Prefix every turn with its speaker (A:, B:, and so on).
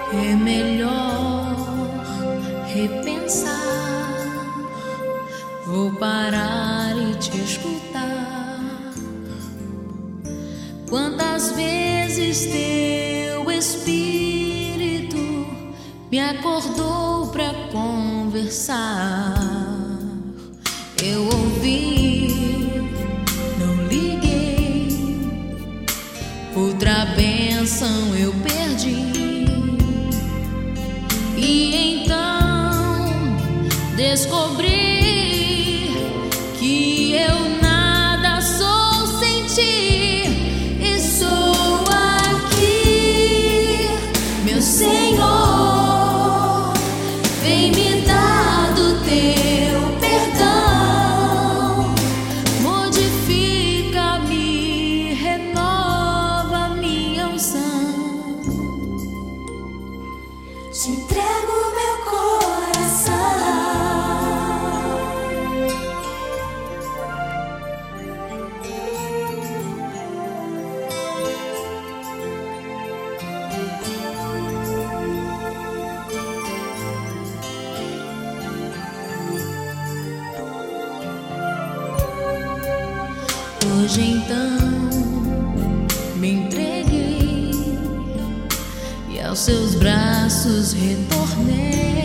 A: É melhor repensar. Vou parar e te escutar. Quantas vezes teu espírito me acordou pra conversar? Eu ouvi, não liguei. Outra bênção eu perdi. E então descobri que eu nada sou sem ti. E sou aqui, meu Senhor, vem me dar do teu perdão. Modifica-me, renova minha unção.
B: Te entrego meu coração.
A: Hoje então me entreguei e aos seus braços retornei.